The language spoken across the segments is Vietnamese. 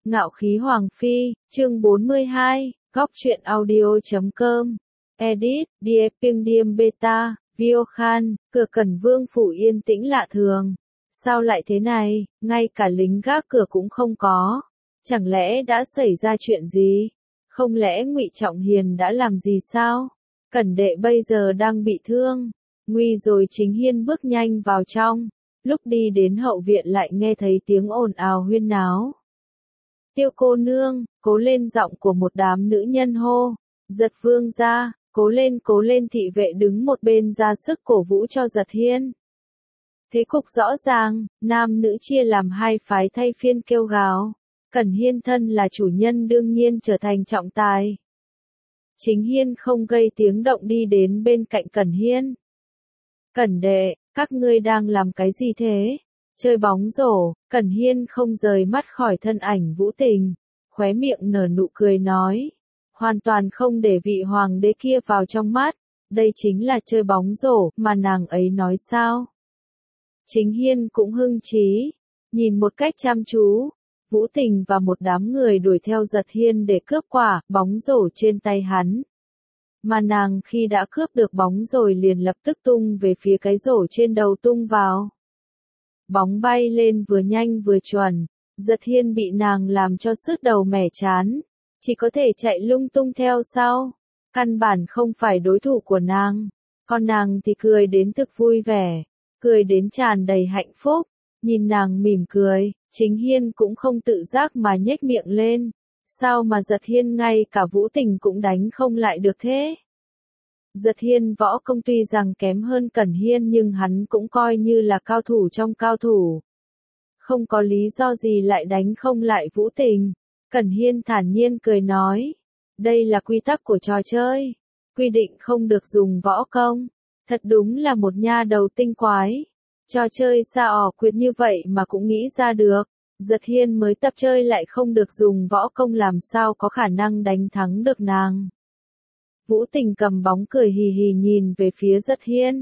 Ngạo khí Hoàng Phi, chương 42, góc truyện audio.com, edit, Dieping Diem Beta, Vio Khan, cửa Cẩn Vương phủ yên tĩnh lạ thường. Sao lại thế này, ngay cả lính gác cửa cũng không có. Chẳng lẽ đã xảy ra chuyện gì? Không lẽ Ngụy Trọng Hiền đã làm gì sao? Cẩn đệ bây giờ đang bị thương. Nguy rồi. Chính Hiên bước nhanh vào trong. Lúc đi đến hậu viện lại nghe thấy tiếng ồn ào huyên náo. Tiêu cô nương, cố lên, giọng của một đám nữ nhân hô. Giật Vương ra, cố lên. Thị vệ đứng một bên ra sức cổ vũ cho Giật Hiên. Thế cục rõ ràng, nam nữ chia làm hai phái thay phiên kêu gào. Cẩn Hiên thân là chủ nhân đương nhiên trở thành trọng tài. Chính Hiên không gây tiếng động đi đến bên cạnh Cẩn Hiên. Cẩn đệ, các ngươi đang làm cái gì thế? Chơi bóng rổ. Cẩn Hiên không rời mắt khỏi thân ảnh Vũ Tình, khóe miệng nở nụ cười nói. Hoàn toàn không để vị hoàng đế kia vào trong mắt, đây chính là chơi bóng rổ mà nàng ấy nói sao? Chính Hiên cũng hưng trí, nhìn một cách chăm chú. Vũ Tình và một đám người đuổi theo Giật Hiên để cướp quả bóng rổ trên tay hắn. Mà nàng khi đã cướp được bóng rồi liền lập tức tung về phía cái rổ trên đầu tung vào. Bóng bay lên vừa nhanh vừa chuẩn, Giật Hiên bị nàng làm cho sứt đầu mẻ chán, chỉ có thể chạy lung tung theo sau, căn bản không phải đối thủ của nàng. Còn nàng thì cười đến thực vui vẻ, cười đến tràn đầy hạnh phúc, nhìn nàng mỉm cười, Chính Hiên cũng không tự giác mà nhếch miệng lên. Sao mà Giật Hiên ngay cả Vũ Tình cũng đánh không lại được thế? Giật Hiên võ công tuy rằng kém hơn Cẩn Hiên nhưng hắn cũng coi như là cao thủ trong cao thủ. Không có lý do gì lại đánh không lại Vũ Tình. Cẩn Hiên thản nhiên cười nói. Đây là quy tắc của trò chơi. Quy định không được dùng võ công. Thật đúng là một nha đầu tinh quái. Trò chơi xa ỏ quyệt như vậy mà cũng nghĩ ra được. Giật Hiên mới tập chơi lại không được dùng võ công làm sao có khả năng đánh thắng được nàng. Vũ Tình cầm bóng cười hì hì nhìn về phía Giật Hiên.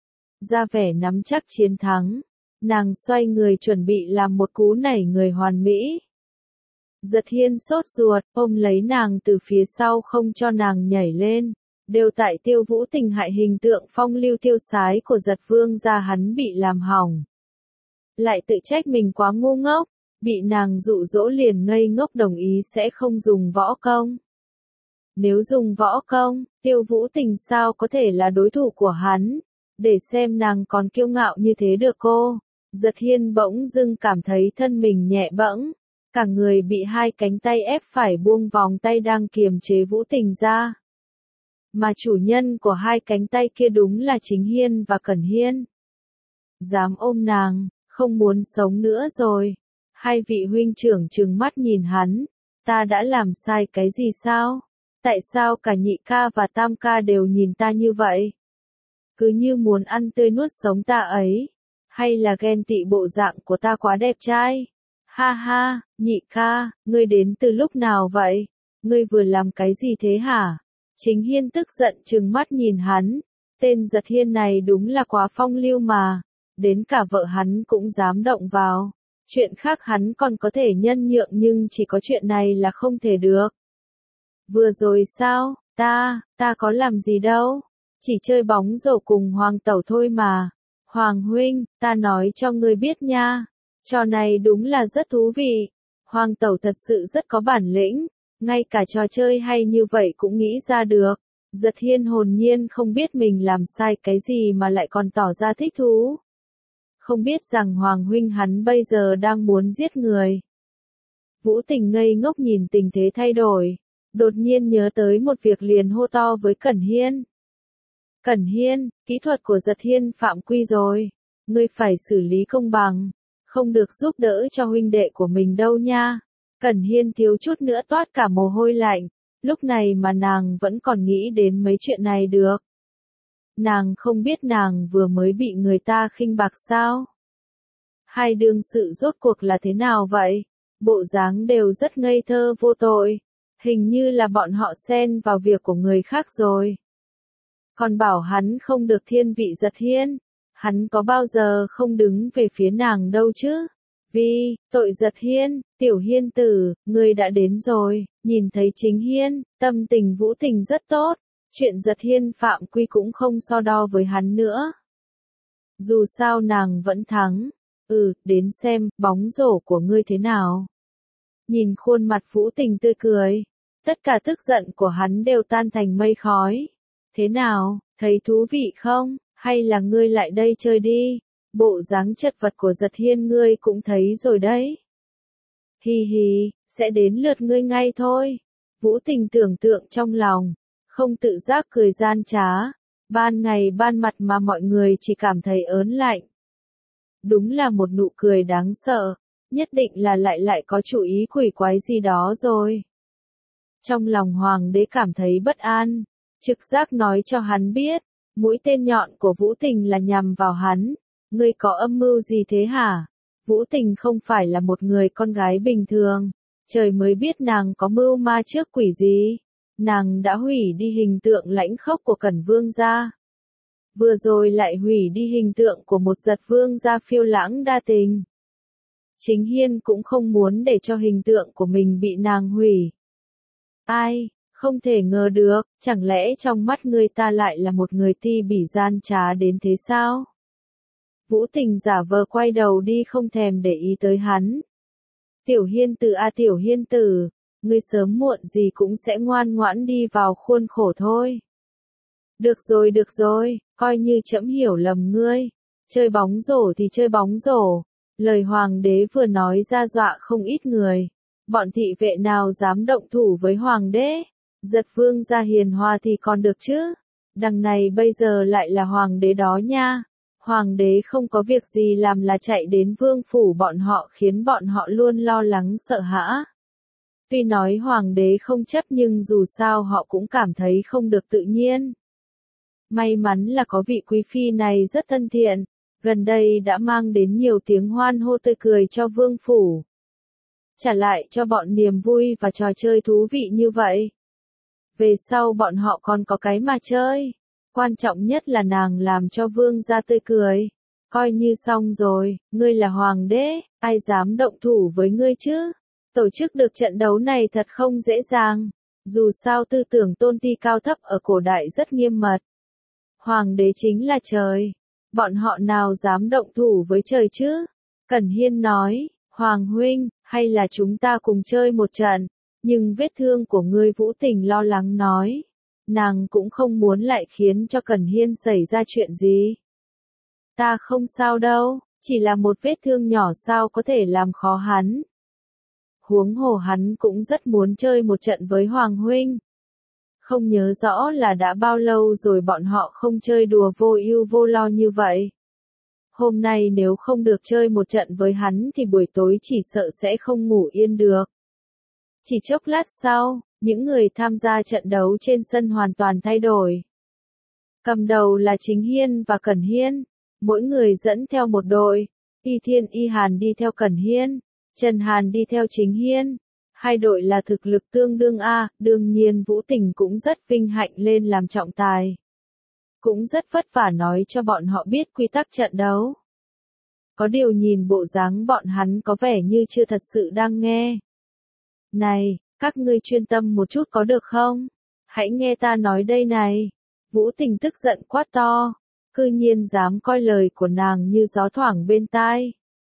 Ra vẻ nắm chắc chiến thắng. Nàng xoay người chuẩn bị làm một cú nảy người hoàn mỹ. Giật Hiên sốt ruột, ôm lấy nàng từ phía sau không cho nàng nhảy lên. Đều tại Tiêu Vũ Tình hại hình tượng phong lưu tiêu sái của Giật Vương gia hắn bị làm hỏng. Lại tự trách mình quá ngu ngốc, bị nàng dụ dỗ liền ngây ngốc đồng ý sẽ không dùng võ công. Nếu dùng võ công, Tiêu Vũ Tình sao có thể là đối thủ của hắn, để xem nàng còn kiêu ngạo như thế được cô. Giật Hiên bỗng dưng cảm thấy thân mình nhẹ bẫng, cả người bị hai cánh tay ép phải buông vòng tay đang kiềm chế Vũ Tình ra. Mà chủ nhân của hai cánh tay kia đúng là Chính Hiên và Cẩn Hiên. Dám ôm nàng, không muốn sống nữa rồi. Hai vị huynh trưởng trừng mắt nhìn hắn, ta đã làm sai cái gì sao? Tại sao cả nhị ca và tam ca đều nhìn ta như vậy? Cứ như muốn ăn tươi nuốt sống ta ấy. Hay là ghen tị bộ dạng của ta quá đẹp trai? Ha ha, nhị ca, ngươi đến từ lúc nào vậy? Ngươi vừa làm cái gì thế hả? Chính Hiên tức giận trừng mắt nhìn hắn. Tên Giật Hiên này đúng là quá phong lưu mà. Đến cả vợ hắn cũng dám động vào. Chuyện khác hắn còn có thể nhân nhượng nhưng chỉ có chuyện này là không thể được. Vừa rồi sao, ta có làm gì đâu. Chỉ chơi bóng rổ cùng Hoàng tẩu thôi mà. Hoàng huynh, ta nói cho ngươi biết nha. Trò này đúng là rất thú vị. Hoàng tẩu thật sự rất có bản lĩnh. Ngay cả trò chơi hay như vậy cũng nghĩ ra được. Giật Hiên hồn nhiên không biết mình làm sai cái gì mà lại còn tỏ ra thích thú. Không biết rằng Hoàng huynh hắn bây giờ đang muốn giết người. Vũ Tình ngây ngốc nhìn tình thế thay đổi. Đột nhiên nhớ tới một việc liền hô to với Cẩn Hiên. Cẩn Hiên, kỹ thuật của Giật Hiên phạm quy rồi. Ngươi phải xử lý công bằng. Không được giúp đỡ cho huynh đệ của mình đâu nha. Cẩn Hiên thiếu chút nữa toát cả mồ hôi lạnh. Lúc này mà nàng vẫn còn nghĩ đến mấy chuyện này được. Nàng không biết nàng vừa mới bị người ta khinh bạc sao? Hai đương sự rốt cuộc là thế nào vậy? Bộ dáng đều rất ngây thơ vô tội. Hình như là bọn họ xen vào việc của người khác rồi. Còn bảo hắn không được thiên vị Giật Hiên. Hắn có bao giờ không đứng về phía nàng đâu chứ? Vì, tội giật Hiên, tiểu Hiên tử, ngươi đã đến rồi, nhìn thấy chính Hiên, tâm tình Vũ Tình rất tốt, chuyện giật Hiên phạm quy cũng không so đo với hắn nữa. Dù sao nàng vẫn thắng, đến xem, bóng rổ của ngươi thế nào. Nhìn khuôn mặt Vũ Tình tươi cười, tất cả tức giận của hắn đều tan thành mây khói. Thế nào, thấy thú vị không, hay là ngươi lại đây chơi đi, bộ dáng chật vật của giật Hiên ngươi cũng thấy rồi đấy. Hi hi, sẽ đến lượt ngươi ngay thôi. Vũ Tình tưởng tượng trong lòng, không tự giác cười gian trá, ban ngày ban mặt mà mọi người chỉ cảm thấy ớn lạnh. Đúng là một nụ cười đáng sợ, nhất định là lại có chủ ý quỷ quái gì đó rồi. Trong lòng hoàng đế cảm thấy bất an, trực giác nói cho hắn biết, mũi tên nhọn của Vũ Tình là nhằm vào hắn. Ngươi có âm mưu gì thế hả? Vũ Tình không phải là một người con gái bình thường, trời mới biết nàng có mưu ma trước quỷ gì. Nàng đã hủy đi hình tượng lãnh khốc của Cẩn Vương gia. Vừa rồi lại hủy đi hình tượng của một giật vương gia phiêu lãng đa tình. Chính Hiên cũng không muốn để cho hình tượng của mình bị nàng hủy. Ai, không thể ngờ được, chẳng lẽ trong mắt người ta lại là một người ti bỉ gian trá đến thế sao? Vũ Tình giả vờ quay đầu đi không thèm để ý tới hắn. Tiểu Hiên tử a tiểu Hiên tử, ngươi sớm muộn gì cũng sẽ ngoan ngoãn đi vào khuôn khổ thôi. Được rồi, coi như trẫm hiểu lầm ngươi. Chơi bóng rổ thì chơi bóng rổ. Lời hoàng đế vừa nói ra dọa không ít người. Bọn thị vệ nào dám động thủ với hoàng đế? Giật vương gia hiền hòa thì còn được chứ. Đằng này bây giờ lại là hoàng đế đó nha. Hoàng đế không có việc gì làm là chạy đến vương phủ bọn họ khiến bọn họ luôn lo lắng sợ hãi. Tuy nói hoàng đế không chấp nhưng dù sao họ cũng cảm thấy không được tự nhiên. May mắn là có vị quý phi này rất thân thiện, gần đây đã mang đến nhiều tiếng hoan hô tươi cười cho vương phủ. Trả lại cho bọn niềm vui và trò chơi thú vị như vậy. Về sau bọn họ còn có cái mà chơi. Quan trọng nhất là nàng làm cho vương gia tươi cười. Coi như xong rồi, ngươi là hoàng đế, ai dám động thủ với ngươi chứ? Tổ chức được trận đấu này thật không dễ dàng. Dù sao tư tưởng tôn ti cao thấp ở cổ đại rất nghiêm mật. Hoàng đế chính là trời. Bọn họ nào dám động thủ với trời chứ? Cẩn Hiên nói, Hoàng huynh, hay là chúng ta cùng chơi một trận. Nhưng vết thương của ngươi Vũ Tình lo lắng nói. Nàng cũng không muốn lại khiến cho Cẩn Hiên xảy ra chuyện gì. Ta không sao đâu, chỉ là một vết thương nhỏ sao có thể làm khó hắn. Huống hồ hắn cũng rất muốn chơi một trận với Hoàng huynh. Không nhớ rõ là đã bao lâu rồi bọn họ không chơi đùa vô ưu vô lo như vậy. Hôm nay nếu không được chơi một trận với hắn thì buổi tối chỉ sợ sẽ không ngủ yên được. Chỉ chốc lát sau, những người tham gia trận đấu trên sân hoàn toàn thay đổi. Cầm đầu là Chính Hiên và Cẩn Hiên, mỗi người dẫn theo một đội, Y Thiên Y Hàn đi theo Cẩn Hiên, Trần Hàn đi theo Chính Hiên. Hai đội là thực lực tương đương A, đương nhiên Vũ Tình cũng rất vinh hạnh lên làm trọng tài. Cũng rất vất vả nói cho bọn họ biết quy tắc trận đấu. Có điều nhìn bộ dáng bọn hắn có vẻ như chưa thật sự đang nghe. Này, các ngươi chuyên tâm một chút có được không? Hãy nghe ta nói đây này. Vũ Tình tức giận quát to. Cư nhiên dám coi lời của nàng như gió thoảng bên tai.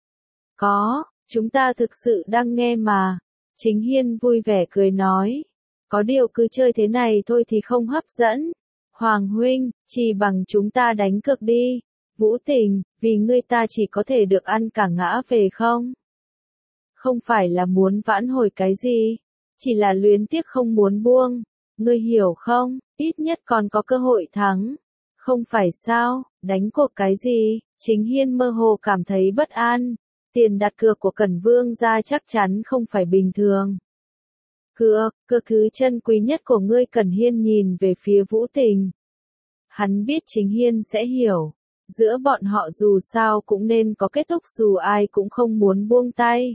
Có, chúng ta thực sự đang nghe mà. Chính Hiên vui vẻ cười nói. Có điều cứ chơi thế này thôi thì không hấp dẫn. Hoàng huynh, chỉ bằng chúng ta đánh cược đi. Vũ Tình, vì ngươi ta chỉ có thể được ăn cả ngã về không? Không phải là muốn vãn hồi cái gì. Chỉ là luyến tiếc không muốn buông. Ngươi hiểu không? Ít nhất còn có cơ hội thắng. Không phải sao, đánh cuộc cái gì? Chính Hiên mơ hồ cảm thấy bất an. Tiền đặt cược của Cẩn Vương gia chắc chắn không phải bình thường. Cược thứ chân quý nhất của ngươi. Cẩn Hiên nhìn về phía Vũ Tình. Hắn biết Chính Hiên sẽ hiểu. Giữa bọn họ dù sao cũng nên có kết thúc dù ai cũng không muốn buông tay.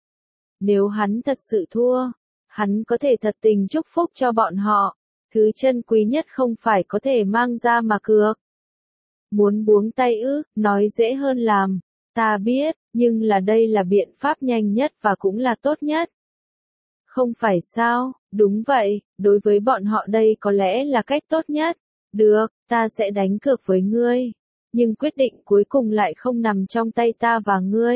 Nếu hắn thật sự thua, hắn có thể thật tình chúc phúc cho bọn họ. Thứ chân quý nhất không phải có thể mang ra mà cược. Muốn buông tay ư, nói dễ hơn làm. Ta biết, nhưng đây là biện pháp nhanh nhất và cũng là tốt nhất. Không phải sao, đúng vậy, đối với bọn họ đây có lẽ là cách tốt nhất. Được, ta sẽ đánh cược với ngươi. Nhưng quyết định cuối cùng lại không nằm trong tay ta và ngươi.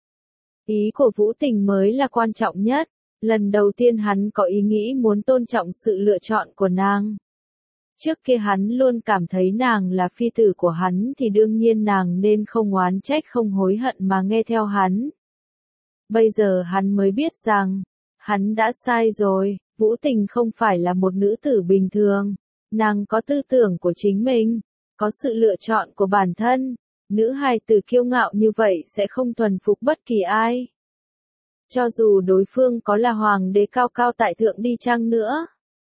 Ý của Vũ Tình mới là quan trọng nhất. Lần đầu tiên hắn có ý nghĩ muốn tôn trọng sự lựa chọn của nàng. Trước kia hắn luôn cảm thấy nàng là phi tử của hắn thì đương nhiên nàng nên không oán trách không hối hận mà nghe theo hắn. Bây giờ hắn mới biết rằng, hắn đã sai rồi, Vũ Tình không phải là một nữ tử bình thường. Nàng có tư tưởng của chính mình, có sự lựa chọn của bản thân. Nữ hài tử kiêu ngạo như vậy sẽ không thuần phục bất kỳ ai. Cho dù đối phương có là hoàng đế cao cao tại thượng đi chăng nữa.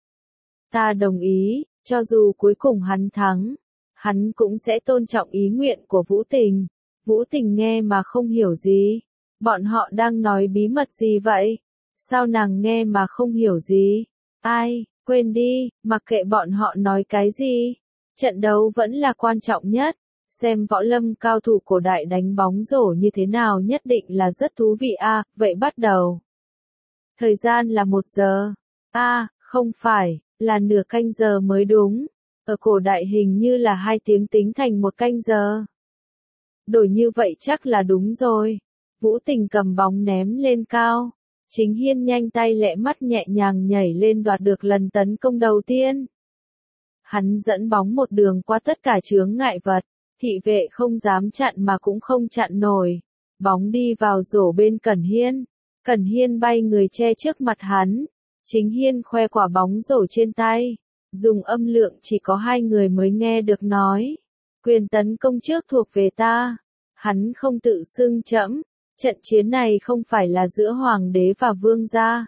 Ta đồng ý, cho dù cuối cùng hắn thắng, hắn cũng sẽ tôn trọng ý nguyện của Vũ Tình. Vũ Tình nghe mà không hiểu gì. Bọn họ đang nói bí mật gì vậy? Sao nàng nghe mà không hiểu gì? Ai, quên đi, mặc kệ bọn họ nói cái gì. Trận đấu vẫn là quan trọng nhất. Xem võ lâm cao thủ cổ đại đánh bóng rổ như thế nào nhất định là rất thú vị à, vậy bắt đầu. Thời gian là 1 giờ. Không phải, là nửa canh giờ mới đúng. Ở cổ đại hình như là 2 tiếng tính thành 1 canh giờ. Đổi như vậy chắc là đúng rồi. Vũ Tình cầm bóng ném lên cao. Chính Hiên nhanh tay lẹ mắt nhẹ nhàng nhảy lên đoạt được lần tấn công đầu tiên. Hắn dẫn bóng một đường qua tất cả chướng ngại vật. Thị vệ không dám chặn mà cũng không chặn nổi. Bóng đi vào rổ bên Cẩn Hiên. Cẩn Hiên bay người che trước mặt hắn. Chính Hiên khoe quả bóng rổ trên tay. Dùng âm lượng chỉ có 2 người mới nghe được nói. Quyền tấn công trước thuộc về ta. Hắn không tự xưng trẫm. Trận chiến này không phải là giữa hoàng đế và vương gia.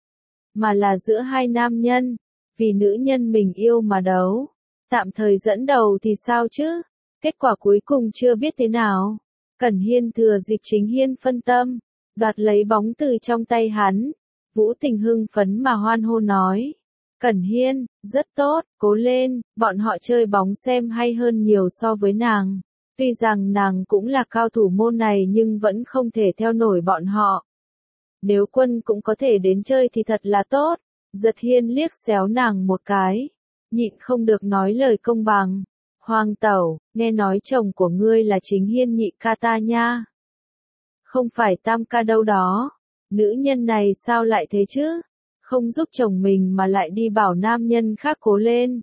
Mà là giữa 2 nam nhân. Vì nữ nhân mình yêu mà đấu. Tạm thời dẫn đầu thì sao chứ? Kết quả cuối cùng chưa biết thế nào. Cẩn Hiên thừa dịp Chính Hiên phân tâm. Đoạt lấy bóng từ trong tay hắn. Vũ Tình hưng phấn mà hoan hô nói. Cẩn Hiên, rất tốt, cố lên, bọn họ chơi bóng xem hay hơn nhiều so với nàng. Tuy rằng nàng cũng là cao thủ môn này nhưng vẫn không thể theo nổi bọn họ. Nếu Quân cũng có thể đến chơi thì thật là tốt. Giật Hiên liếc xéo nàng một cái. Nhịn không được nói lời công bằng. Hoàng tẩu, nghe nói chồng của ngươi là Chính Hiên nhị ca ta nha. Không phải tam ca đâu đó. Nữ nhân này sao lại thế chứ? Không giúp chồng mình mà lại đi bảo nam nhân khác cố lên.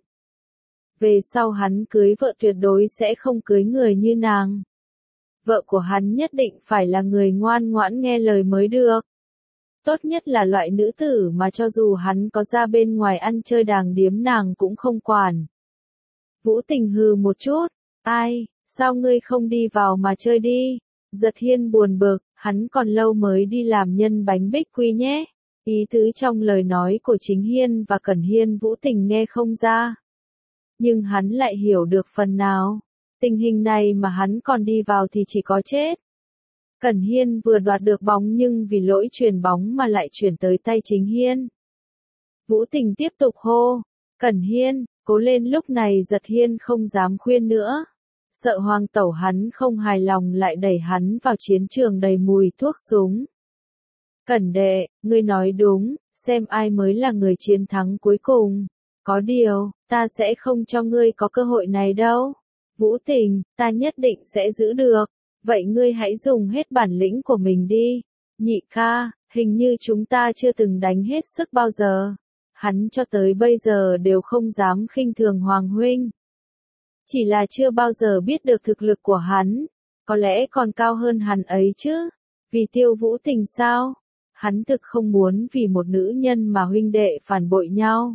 Về sau hắn cưới vợ tuyệt đối sẽ không cưới người như nàng. Vợ của hắn nhất định phải là người ngoan ngoãn nghe lời mới được. Tốt nhất là loại nữ tử mà cho dù hắn có ra bên ngoài ăn chơi đàng điếm nàng cũng không quản. Vũ Tình hừ một chút. Ai, sao ngươi không đi vào mà chơi đi? Giật Hiên buồn bực, hắn còn lâu mới đi làm nhân bánh bích quy nhé. Ý tứ trong lời nói của Chính Hiên và Cẩn Hiên Vũ Tình nghe không ra. Nhưng hắn lại hiểu được phần nào. Tình hình này mà hắn còn đi vào thì chỉ có chết. Cẩn Hiên vừa đoạt được bóng nhưng vì lỗi chuyền bóng mà lại chuyển tới tay Chính Hiên. Vũ Tình tiếp tục hô. Cẩn Hiên, cố lên. Lúc này Giật Hiên không dám khuyên nữa. Sợ hoàng tẩu hắn không hài lòng lại đẩy hắn vào chiến trường đầy mùi thuốc súng. Cẩn đệ, ngươi nói đúng, xem ai mới là người chiến thắng cuối cùng. Có điều, ta sẽ không cho ngươi có cơ hội này đâu. Vũ Tình, ta nhất định sẽ giữ được. Vậy ngươi hãy dùng hết bản lĩnh của mình đi. Nhị ca, hình như chúng ta chưa từng đánh hết sức bao giờ. Hắn cho tới bây giờ đều không dám khinh thường Hoàng huynh. Chỉ là chưa bao giờ biết được thực lực của hắn. Có lẽ còn cao hơn hắn ấy chứ. Vì Tiêu Vũ Tình sao? Hắn thực không muốn vì một nữ nhân mà huynh đệ phản bội nhau.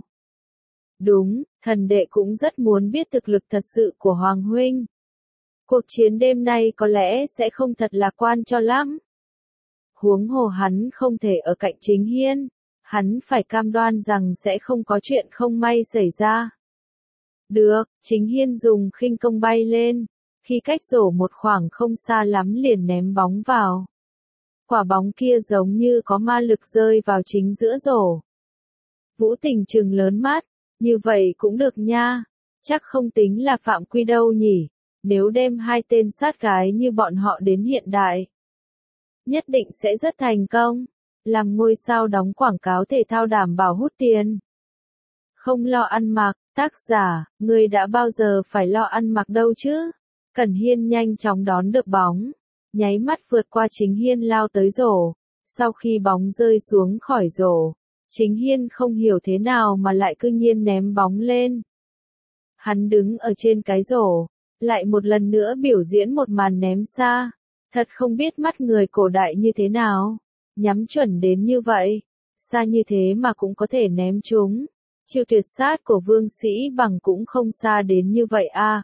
Đúng, thần đệ cũng rất muốn biết thực lực thật sự của Hoàng huynh. Cuộc chiến đêm nay có lẽ sẽ không thật lạc quan cho lắm. Huống hồ hắn không thể ở cạnh Chính Hiên. Hắn phải cam đoan rằng sẽ không có chuyện không may xảy ra. Được, Chính Hiên dùng khinh công bay lên. Khi cách rổ một khoảng không xa lắm liền ném bóng vào. Quả bóng kia giống như có ma lực rơi vào chính giữa rổ. Vũ Tình trừng lớn mắt. Như vậy cũng được nha. Chắc không tính là phạm quy đâu nhỉ. Nếu đem hai tên sát gái như bọn họ đến hiện đại, nhất định sẽ rất thành công. Làm ngôi sao đóng quảng cáo thể thao đảm bảo hút tiền. Không lo ăn mặc, tác giả, người đã bao giờ phải lo ăn mặc đâu chứ? Cẩn Hiên nhanh chóng đón được bóng, nháy mắt vượt qua Chính Hiên lao tới rổ. Sau khi bóng rơi xuống khỏi rổ, Chính Hiên không hiểu thế nào mà lại cư nhiên ném bóng lên. Hắn đứng ở trên cái rổ, lại một lần nữa biểu diễn một màn ném xa. Thật không biết mắt người cổ đại như thế nào, nhắm chuẩn đến như vậy, xa như thế mà cũng có thể ném trúng. Chiêu tuyệt sát của Vương Sĩ Bằng cũng không xa đến như vậy à,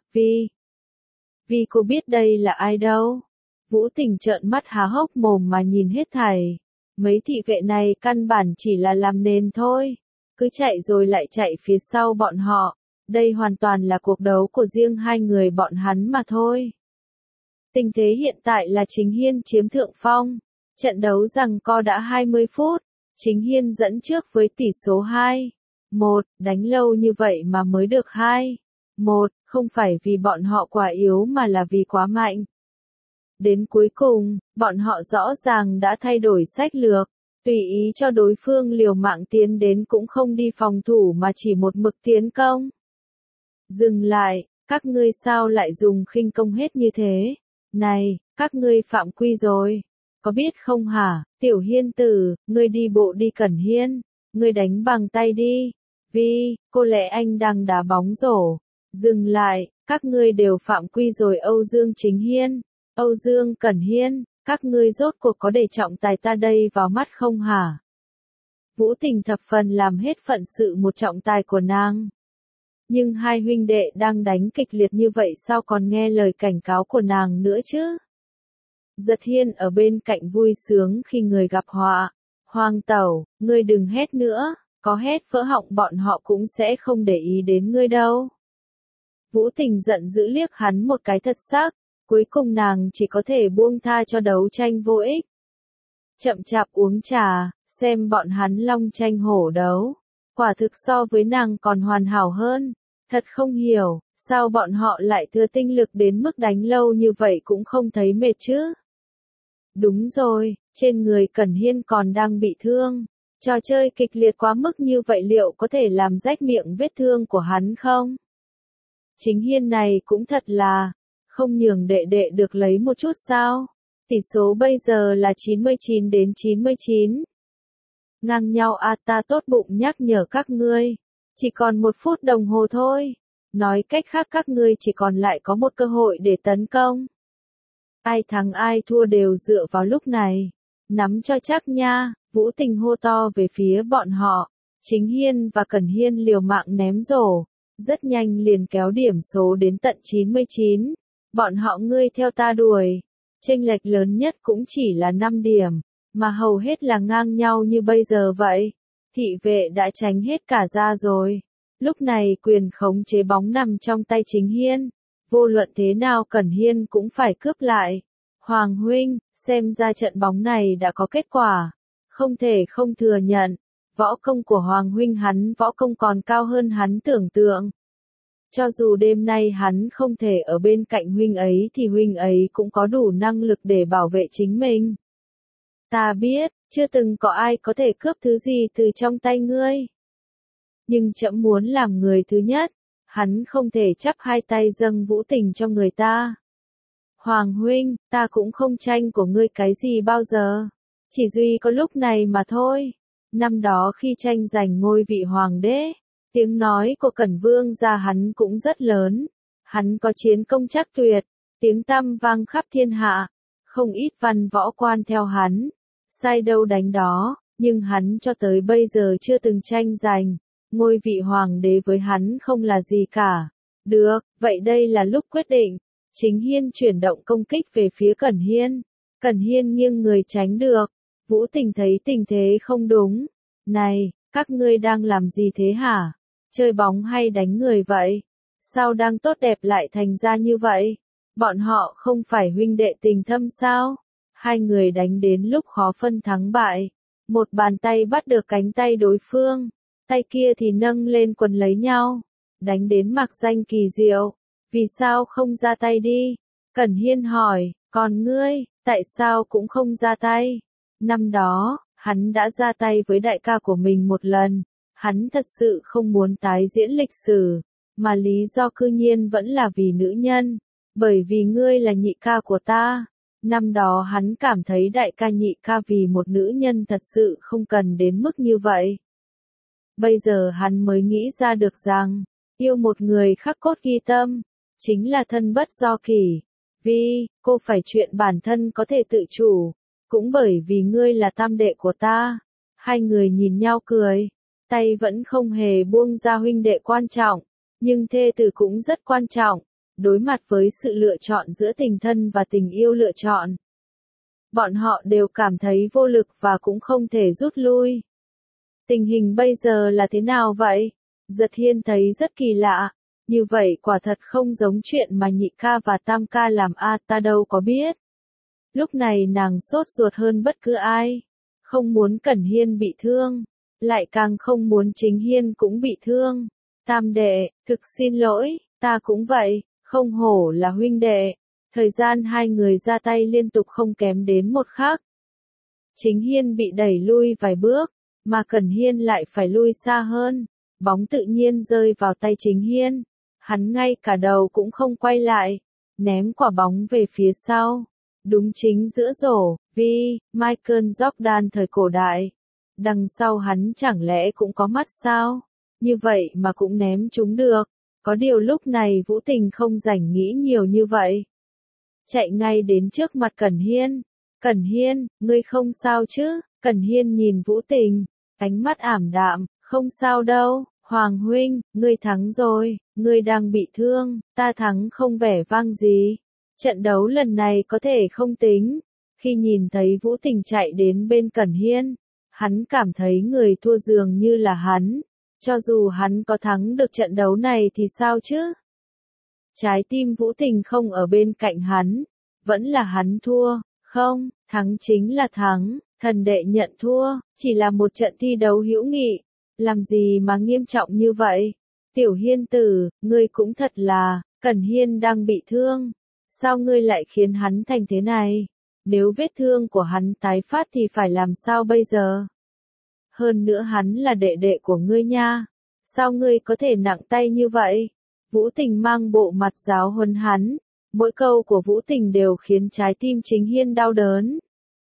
vì cô biết đây là ai đâu. Vũ Tình trợn mắt há hốc mồm mà nhìn hết thảy. Mấy thị vệ này căn bản chỉ là làm nền thôi, cứ chạy rồi lại chạy phía sau bọn họ. Đây hoàn toàn là cuộc đấu của riêng hai người bọn hắn mà thôi. Tình thế hiện tại là Chính Hiên chiếm thượng phong. Trận đấu giằng co đã 20 phút, Chính Hiên dẫn trước với tỷ số 2-1, đánh lâu như vậy mà mới được 2-1, không phải vì bọn họ quá yếu mà là vì quá mạnh. Đến cuối cùng, bọn họ rõ ràng đã thay đổi sách lược, tùy ý cho đối phương liều mạng tiến đến cũng không đi phòng thủ mà chỉ một mực tiến công. Dừng lại, các ngươi sao lại dùng khinh công hết như thế? Này, các ngươi phạm quy rồi. Có biết không hả, Tiểu Hiên tử, ngươi đi bộ đi Cẩn Hiên, ngươi đánh bằng tay đi. Có lẽ anh đang đá bóng rổ. Dừng lại, các ngươi đều phạm quy rồi. Âu Dương Chính Hiên, Âu Dương Cẩn Hiên, các ngươi rốt cuộc có để trọng tài ta đây vào mắt không hả? Vũ Tình thập phần làm hết phận sự một trọng tài của nàng. Nhưng hai huynh đệ đang đánh kịch liệt như vậy sao còn nghe lời cảnh cáo của nàng nữa chứ? Giật Hiên ở bên cạnh vui sướng khi người gặp họa. Hoàng tẩu, ngươi đừng hét nữa, có hét vỡ họng bọn họ cũng sẽ không để ý đến ngươi đâu. Vũ Tình giận dữ liếc hắn một cái thật sắc, cuối cùng nàng chỉ có thể buông tha cho đấu tranh vô ích. Chậm chạp uống trà, xem bọn hắn long tranh hổ đấu. Quả thực so với nàng còn hoàn hảo hơn. Thật không hiểu, sao bọn họ lại thừa tinh lực đến mức đánh lâu như vậy cũng không thấy mệt chứ? Đúng rồi, trên người Cẩn Hiên còn đang bị thương. Trò chơi kịch liệt quá mức như vậy liệu có thể làm rách miệng vết thương của hắn không? Chính Hiên này cũng thật là, không nhường đệ đệ được lấy một chút sao? Tỷ số bây giờ là 99-99. Ngang nhau à, ta tốt bụng nhắc nhở các ngươi. Chỉ còn 1 phút đồng hồ thôi. Nói cách khác các ngươi chỉ còn lại có một cơ hội để tấn công. Ai thắng ai thua đều dựa vào lúc này. Nắm cho chắc nha, Vũ Tình hô to về phía bọn họ. Chính Hiên và Cẩn Hiên liều mạng ném rổ. Rất nhanh liền kéo điểm số đến tận 99. Bọn họ ngươi theo ta đuổi. Chênh lệch lớn nhất cũng chỉ là 5 điểm. Mà hầu hết là ngang nhau như bây giờ vậy. Thị vệ đã tránh hết cả ra rồi. Lúc này quyền khống chế bóng nằm trong tay Chính Hiên. Vô luận thế nào Cẩn Hiên cũng phải cướp lại. Hoàng huynh, xem ra trận bóng này đã có kết quả. Không thể không thừa nhận. Võ công của Hoàng huynh hắn võ công còn cao hơn hắn tưởng tượng. Cho dù đêm nay hắn không thể ở bên cạnh huynh ấy thì huynh ấy cũng có đủ năng lực để bảo vệ chính mình. Ta biết, chưa từng có ai có thể cướp thứ gì từ trong tay ngươi. Nhưng trẫm muốn làm người thứ nhất, hắn không thể chắp hai tay dâng Vũ Tình cho người ta. Hoàng huynh, ta cũng không tranh của ngươi cái gì bao giờ. Chỉ duy có lúc này mà thôi. Năm đó khi tranh giành ngôi vị hoàng đế, tiếng nói của Cẩn Vương gia hắn cũng rất lớn. Hắn có chiến công chắc tuyệt, tiếng tăm vang khắp thiên hạ. Không ít văn võ quan theo hắn. Sai đâu đánh đó, nhưng hắn cho tới bây giờ chưa từng tranh giành. Ngôi vị hoàng đế với hắn không là gì cả. Được, vậy đây là lúc quyết định. Chính Hiên chuyển động công kích về phía Cẩn Hiên. Cẩn Hiên nghiêng người tránh được. Vũ Tình thấy tình thế không đúng. Này, các ngươi đang làm gì thế hả? Chơi bóng hay đánh người vậy? Sao đang tốt đẹp lại thành ra như vậy? Bọn họ không phải huynh đệ tình thâm sao? Hai người đánh đến lúc khó phân thắng bại. Một bàn tay bắt được cánh tay đối phương. Tay kia thì nâng lên quần lấy nhau. Đánh đến mặc danh kỳ diệu. Vì sao không ra tay đi? Cẩn Hiên hỏi, còn ngươi, tại sao cũng không ra tay? Năm đó, hắn đã ra tay với đại ca của mình một lần, hắn thật sự không muốn tái diễn lịch sử, mà lý do cư nhiên vẫn là vì nữ nhân, bởi vì ngươi là nhị ca của ta. Năm đó hắn cảm thấy đại ca nhị ca vì một nữ nhân thật sự không cần đến mức như vậy. Bây giờ hắn mới nghĩ ra được rằng, yêu một người khắc cốt ghi tâm, chính là thân bất do kỷ. Vì, cô phải chuyện bản thân có thể tự chủ, cũng bởi vì ngươi là tam đệ của ta. Hai người nhìn nhau cười, tay vẫn không hề buông ra huynh đệ quan trọng, nhưng thê tử cũng rất quan trọng. Đối mặt với sự lựa chọn giữa tình thân và tình yêu lựa chọn, bọn họ đều cảm thấy vô lực và cũng không thể rút lui. Tình hình bây giờ là thế nào vậy? Giật Hiên thấy rất kỳ lạ, như vậy quả thật không giống chuyện mà nhị ca và tam ca làm ta đâu có biết. Lúc này nàng sốt ruột hơn bất cứ ai, không muốn Cẩn Hiên bị thương, lại càng không muốn chính Hiên cũng bị thương. Tam đệ, thực xin lỗi, ta cũng vậy, không hổ là huynh đệ. Thời gian hai người ra tay liên tục không kém đến một khắc. Chính Hiên bị đẩy lui vài bước, mà Cẩn Hiên lại phải lui xa hơn. Bóng tự nhiên rơi vào tay chính Hiên. Hắn ngay cả đầu cũng không quay lại, ném quả bóng về phía sau. Đúng chính giữa rổ, vì Michael Jordan thời cổ đại. Đằng sau hắn chẳng lẽ cũng có mắt sao? Như vậy mà cũng ném chúng được. Có điều lúc này Vũ Tình không rảnh nghĩ nhiều như vậy. Chạy ngay đến trước mặt Cẩn Hiên. Cẩn Hiên, ngươi không sao chứ? Cẩn Hiên nhìn Vũ Tình, ánh mắt ảm đạm, không sao đâu. Hoàng huynh, ngươi thắng rồi, ngươi đang bị thương, ta thắng không vẻ vang gì. Trận đấu lần này có thể không tính. Khi nhìn thấy Vũ Tình chạy đến bên Cẩn Hiên, hắn cảm thấy người thua dường như là hắn. Cho dù hắn có thắng được trận đấu này thì sao chứ? Trái tim Vũ Tình không ở bên cạnh hắn, vẫn là hắn thua, không, thắng chính là thắng, thần đệ nhận thua, chỉ là một trận thi đấu hữu nghị, làm gì mà nghiêm trọng như vậy? Tiểu Hiên tử, ngươi cũng thật là, Cẩn Hiên đang bị thương, sao ngươi lại khiến hắn thành thế này? Nếu vết thương của hắn tái phát thì phải làm sao bây giờ? Hơn nữa hắn là đệ đệ của ngươi nha, sao ngươi có thể nặng tay như vậy? Vũ Tình mang bộ mặt giáo huấn hắn, mỗi câu của Vũ Tình đều khiến trái tim chính Hiên đau đớn.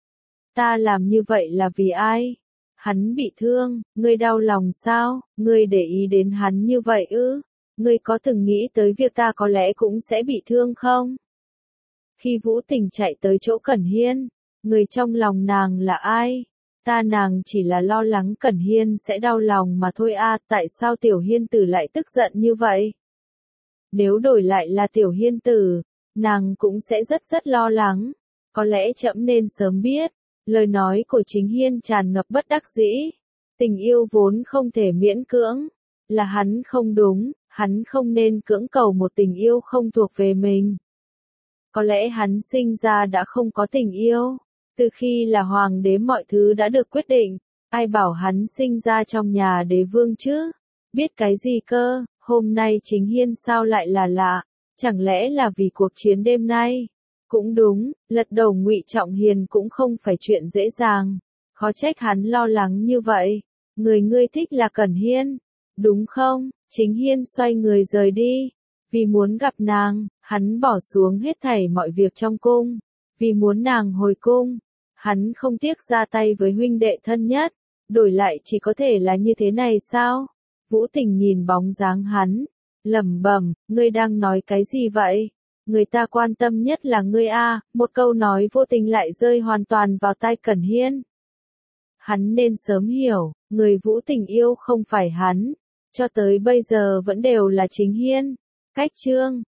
Ta làm như vậy là vì ai? Hắn bị thương, ngươi đau lòng sao? Ngươi để ý đến hắn như vậy ư? Ngươi có từng nghĩ tới việc ta có lẽ cũng sẽ bị thương không? Khi Vũ Tình chạy tới chỗ Cẩn Hiên, người trong lòng nàng là ai? Nàng chỉ là lo lắng Cẩn Hiên sẽ đau lòng mà thôi tại sao Tiểu Hiên Tử lại tức giận như vậy? Nếu đổi lại là Tiểu Hiên Tử, nàng cũng sẽ rất lo lắng. Có lẽ trẫm nên sớm biết. Lời nói của chính Hiên tràn ngập bất đắc dĩ. Tình yêu vốn không thể miễn cưỡng. Là hắn không đúng, hắn không nên cưỡng cầu một tình yêu không thuộc về mình. Có lẽ hắn sinh ra đã không có tình yêu. Từ khi là hoàng đế mọi thứ đã được quyết định. Ai bảo hắn sinh ra trong nhà đế vương chứ? Biết cái gì cơ? Hôm nay chính Hiên sao lại là lạ? Chẳng lẽ là vì cuộc chiến đêm nay? Cũng đúng, lật đổ Ngụy Trọng Hiền cũng không phải chuyện dễ dàng. Khó trách hắn lo lắng như vậy. Người ngươi thích là Cẩn Hiên, đúng không? Chính Hiên xoay người rời đi. Vì muốn gặp nàng, hắn bỏ xuống hết thảy mọi việc trong cung. Vì muốn nàng hồi cung, hắn không tiếc ra tay với huynh đệ thân nhất. Đổi lại chỉ có thể là như thế này sao? Vũ Tình nhìn bóng dáng hắn, lẩm bẩm, ngươi đang nói cái gì vậy? Người ta quan tâm nhất là ngươi một câu nói vô tình lại rơi hoàn toàn vào tai Cẩn Hiên. Hắn nên sớm hiểu, người Vũ Tình yêu không phải hắn, cho tới bây giờ vẫn đều là chính Hiên. Cách chương